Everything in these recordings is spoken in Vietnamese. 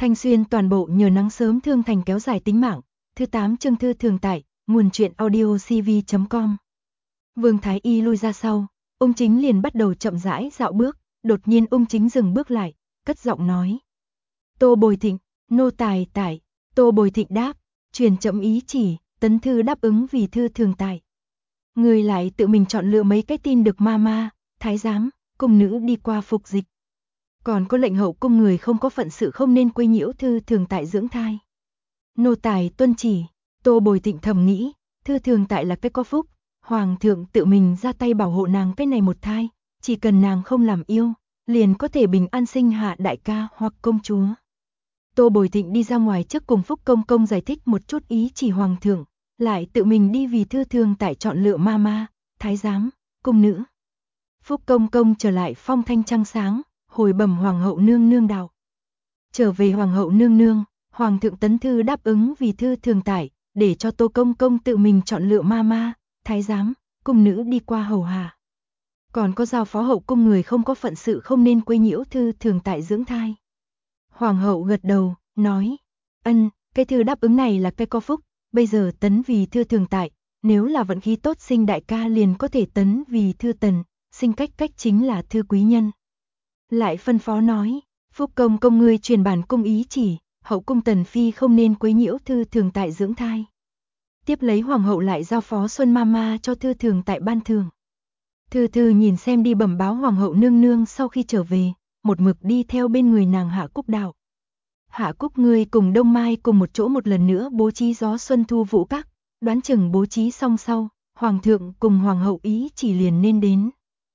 Thanh Xuyên toàn bộ nhờ nắng sớm thương thành kéo dài tính mạng. Thứ 8 chương thư thường tại, nguồn truyện audio cv.com. Vương Thái Y lui ra sau, Ung Chính liền bắt đầu chậm rãi dạo bước, đột nhiên Ung Chính dừng bước lại, cất giọng nói. Tô Bồi Thịnh, nô tài tại. Tô Bồi Thịnh đáp, truyền chậm ý chỉ, tấn thư đáp ứng vì thư thường tại. Người lại tự mình chọn lựa mấy cái tin được ma, thái giám, cung nữ đi qua phục dịch. Còn có lệnh hậu cung người không có phận sự không nên quấy nhiễu thư thường tại dưỡng thai. Nô tài tuân chỉ. Tô Bồi Thịnh thầm nghĩ, thư thường tại là cái có phúc, hoàng thượng tự mình ra tay bảo hộ nàng cái này một thai, chỉ cần nàng không làm yêu, liền có thể bình an sinh hạ đại ca hoặc công chúa. Tô Bồi Thịnh đi ra ngoài trước cùng Phúc Công Công giải thích một chút ý chỉ hoàng thượng, lại tự mình đi vì thư thường tại chọn lựa ma, thái giám, cung nữ. Phúc Công Công trở lại phong thanh trăng sáng, hồi bẩm hoàng hậu nương nương đạo. Trở về hoàng hậu nương nương, hoàng thượng tấn thư đáp ứng vì thư thường tại, để cho Tô Công Công tự mình chọn lựa ma, thái giám, cung nữ đi qua hầu hạ. Còn có giao phó hậu cung người không có phận sự không nên quấy nhiễu thư thường tại dưỡng thai. Hoàng hậu gật đầu, nói, cái thư đáp ứng này là cái có phúc, bây giờ tấn vì thư thường tại, nếu là vận khí tốt sinh đại ca liền có thể tấn vì thư tần, sinh cách chính là thư quý nhân. Lại phân phó nói, Phúc Công Công ngươi truyền bản cung ý chỉ, hậu cung tần phi không nên quấy nhiễu thư thường tại dưỡng thai. Tiếp lấy hoàng hậu lại giao phó Xuân Mama cho thư thường tại ban thưởng. Thư nhìn xem đi bẩm báo hoàng hậu nương nương sau khi trở về, một mực đi theo bên người nàng Hạ Cúc đạo. Hạ Cúc ngươi cùng Đông Mai cùng một chỗ một lần nữa bố trí gió xuân thu vũ các, đoán chừng bố trí xong sau, hoàng thượng cùng hoàng hậu ý chỉ liền nên đến.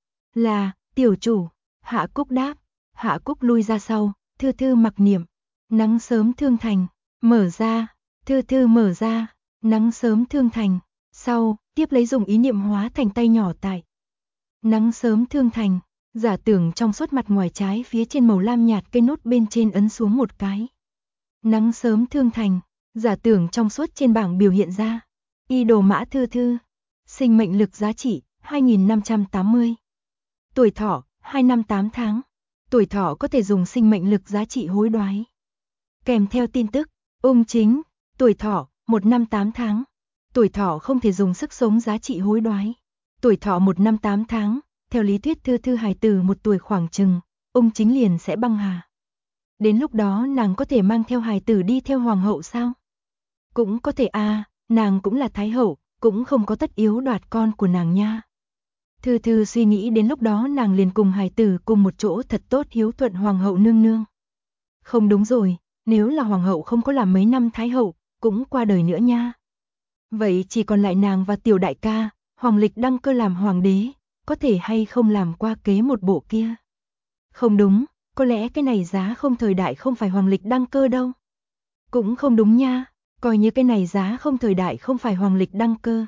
Là, tiểu chủ, Hạ Cúc đáp. Hạ Cúc lui ra sau, Thư mặc niệm, nắng sớm thương thành, mở ra, Thư mở ra, nắng sớm thương thành, sau, tiếp lấy dùng ý niệm hóa thành tay nhỏ tại. Nắng sớm thương thành, giả tưởng trong suốt mặt ngoài trái phía trên màu lam nhạt cây nốt bên trên ấn xuống một cái. Nắng sớm thương thành, giả tưởng trong suốt trên bảng biểu hiện ra. Y đồ mã Thư, sinh mệnh lực giá trị, 2580. Tuổi thọ, 2 năm 8 tháng. Tuổi thọ có thể dùng sinh mệnh lực giá trị hối đoái. Kèm theo tin tức, Ung Chính, tuổi thọ, 1 năm 8 tháng. Tuổi thọ không thể dùng sức sống giá trị hối đoái. Tuổi thọ 1 năm 8 tháng, theo lý thuyết Thư hài tử 1 tuổi khoảng chừng, Ung Chính liền sẽ băng hà. Đến lúc đó nàng có thể mang theo hài tử đi theo hoàng hậu sao? Cũng có thể nàng cũng là thái hậu, cũng không có tất yếu đoạt con của nàng nha. Thư suy nghĩ đến lúc đó nàng liền cùng hài tử cùng một chỗ thật tốt hiếu thuận hoàng hậu nương nương. Không đúng rồi, nếu là hoàng hậu không có làm mấy năm thái hậu, cũng qua đời nữa nha. Vậy chỉ còn lại nàng và tiểu đại ca, Hoàng Lịch đăng cơ làm hoàng đế, có thể hay không làm qua kế một bộ kia? Không đúng, có lẽ cái này giá không thời đại không phải Hoàng Lịch đăng cơ đâu. Cũng không đúng nha, coi như cái này giá không thời đại không phải Hoàng Lịch đăng cơ.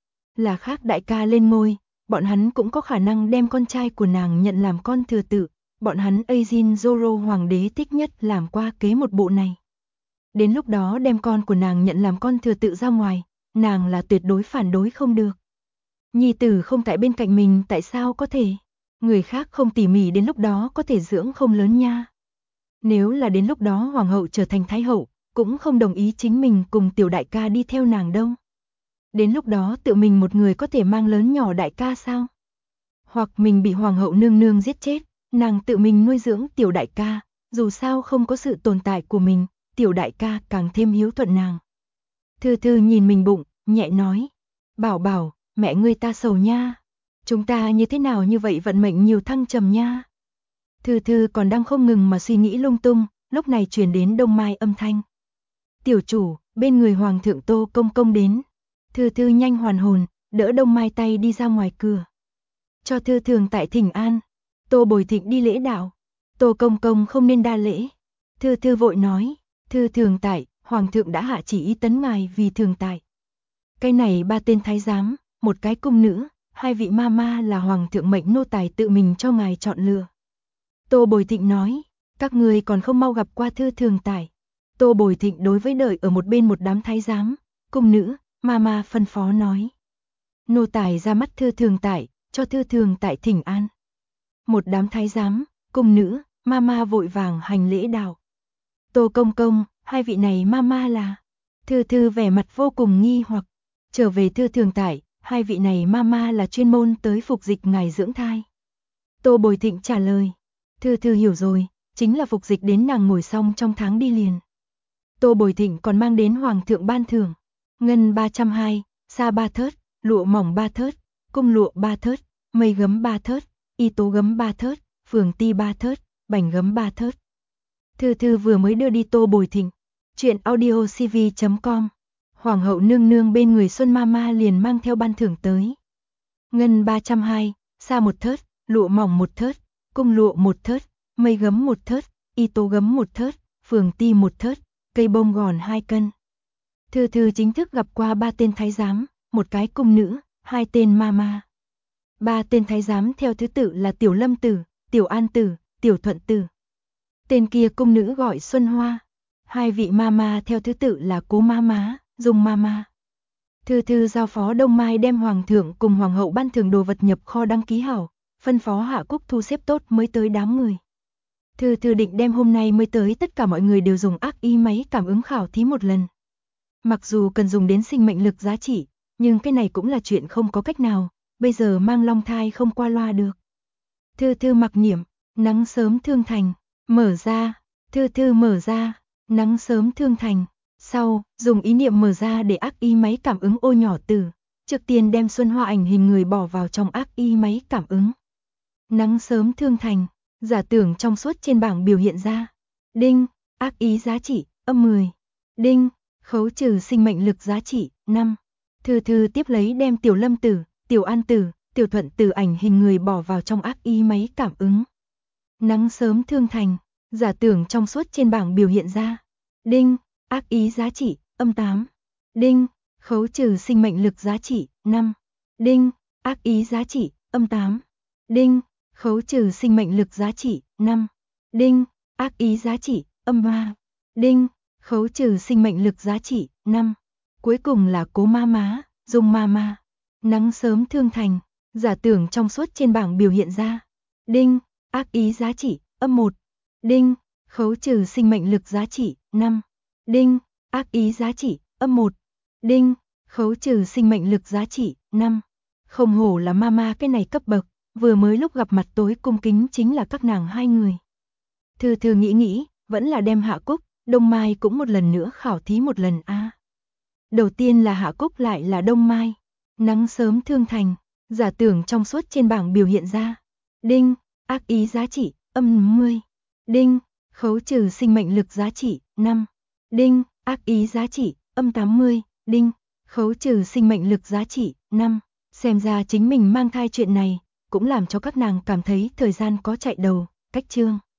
Là khác đại ca lên ngôi, bọn hắn cũng có khả năng đem con trai của nàng nhận làm con thừa tự, bọn hắn Ajin Zoro hoàng đế thích nhất làm qua kế một bộ này. Đến lúc đó đem con của nàng nhận làm con thừa tự ra ngoài, nàng là tuyệt đối phản đối không được. Nhi tử không tại bên cạnh mình tại sao có thể? Người khác không tỉ mỉ đến lúc đó có thể dưỡng không lớn nha. Nếu là đến lúc đó hoàng hậu trở thành thái hậu, cũng không đồng ý chính mình cùng tiểu đại ca đi theo nàng đâu. Đến lúc đó tự mình một người có thể mang lớn nhỏ đại ca sao? Hoặc mình bị hoàng hậu nương nương giết chết, nàng tự mình nuôi dưỡng tiểu đại ca, dù sao không có sự tồn tại của mình, tiểu đại ca càng thêm hiếu thuận nàng. Thư nhìn mình bụng, nhẹ nói, bảo, mẹ ngươi ta sầu nha. Chúng ta như thế nào như vậy vận mệnh nhiều thăng trầm nha. Thư còn đang không ngừng mà suy nghĩ lung tung, lúc này truyền đến Đông Mai âm thanh. Tiểu chủ, bên người hoàng thượng Tô Công Công đến. Thư nhanh hoàn hồn, đỡ Đông Mai tay đi ra ngoài cửa. Cho Thư thường tại thỉnh an. Tô Bồi Thịnh đi lễ đạo. Tô Công Công không nên đa lễ. Thư vội nói, Thư thường tại, hoàng thượng đã hạ chỉ ý tấn ngài vì thường tại. Cái này 3 tên thái giám, 1 cái cung nữ, 2 vị ma là hoàng thượng mệnh nô tài tự mình cho ngài chọn lựa. Tô Bồi Thịnh nói, các người còn không mau gặp qua Thư thường tại. Tô Bồi Thịnh đối với đợi ở một bên một đám thái giám, cung nữ, ma phân phó nói. Nô tài ra mắt Thư thường tại, cho Thư thường tại thỉnh an. Một đám thái giám, cung nữ, ma vội vàng hành lễ đạo. Tô Công Công, hai vị này mama là? Thư Thư vẻ mặt vô cùng nghi hoặc. Trở về thưa thường tại, hai vị này mama là chuyên môn tới phục dịch ngài dưỡng thai. Tô Bồi Thịnh trả lời. Thư Thư hiểu rồi, chính là phục dịch đến nàng ngồi xong trong tháng đi liền. Tô Bồi Thịnh còn mang đến hoàng thượng ban thưởng. Ngân 320, sa 3 thớt, lụa mỏng 3 thớt, cung lụa 3 thớt, mây gấm 3 thớt, y tố gấm 3 thớt, phường ti 3 thớt, bảnh gấm 3 thớt. Thư Thư vừa mới đưa đi Tô Bồi Thịnh. Chuyện audiocv.com. Hoàng hậu nương nương bên người Xuân Mama liền mang theo ban thưởng tới. Ngân 320, sa 1 thớt, lụa mỏng 1 thớt, cung lụa 1 thớt, mây gấm 1 thớt, y tố gấm 1 thớt, phường ti 1 thớt, cây bông gòn 2 cân. Thư Thư chính thức gặp qua 3 tên thái giám, một cái cung nữ, 2 tên mama. 3 tên thái giám theo thứ tự là Tiểu Lâm Tử, Tiểu An Tử, Tiểu Thuận Tử. Tên kia cung nữ gọi Xuân Hoa. 2 vị mama theo thứ tự là Cố Mama, Dung Mama. Thư Thư giao phó Đông Mai đem hoàng thượng cùng hoàng hậu ban thưởng đồ vật nhập kho đăng ký hảo, phân phó Hạ Cúc thu xếp tốt mới tới đám người. Thư Thư định đem hôm nay mới tới tất cả mọi người đều dùng ác ý máy cảm ứng khảo thí một lần. Mặc dù cần dùng đến sinh mệnh lực giá trị, nhưng cái này cũng là chuyện không có cách nào, bây giờ mang long thai không qua loa được. Thư Thư mặc niệm, nắng sớm thương thành, mở ra, Thư Thư mở ra, nắng sớm thương thành. Sau, dùng ý niệm mở ra để ác ý máy cảm ứng ô nhỏ tử, trước tiên đem Xuân Hoa ảnh hình người bỏ vào trong ác ý máy cảm ứng. Nắng sớm thương thành, giả tưởng trong suốt trên bảng biểu hiện ra. Đinh, ác ý giá trị, âm 10. Đinh, khấu trừ sinh mệnh lực giá trị, 5. Thư Thư tiếp lấy đem Tiểu Lâm Tử, Tiểu An Tử, Tiểu Thuận Tử ảnh hình người bỏ vào trong ác ý máy cảm ứng. Nắng sớm thương thành, giả tưởng trong suốt trên bảng biểu hiện ra. Đinh, ác ý giá trị, âm 8. Đinh, khấu trừ sinh mệnh lực giá trị, 5. Đinh, ác ý giá trị, âm 8. Đinh, khấu trừ sinh mệnh lực giá trị, 5. Đinh, ác ý giá trị, âm 3. Đinh, khấu trừ sinh mệnh lực giá trị, 5. Cuối cùng là Cố Mama, Dung Mama. Nắng sớm thương thành, giả tưởng trong suốt trên bảng biểu hiện ra. Đinh, ác ý giá trị, âm 1. Đinh, khấu trừ sinh mệnh lực giá trị, 5. Đinh, ác ý giá trị, âm 1. Đinh, khấu trừ sinh mệnh lực giá trị, 5. Không hổ là mama cái này cấp bậc, vừa mới lúc gặp mặt tối cung kính chính là các nàng hai người. Thư Thư nghĩ, vẫn là đem Hạ Cúc, Đông Mai cũng một lần nữa khảo thí một lần a. Đầu tiên là Hạ Cúc lại là Đông Mai. Nắng sớm thương thành, giả tưởng trong suốt trên bảng biểu hiện ra. Đinh, ác ý giá trị, âm 10. Đinh, khấu trừ sinh mệnh lực giá trị, 5. Đinh, ác ý giá trị, âm 80. Đinh, khấu trừ sinh mệnh lực giá trị, 5. Xem ra chính mình mang thai chuyện này, cũng làm cho các nàng cảm thấy thời gian có chạy đầu, cách chương.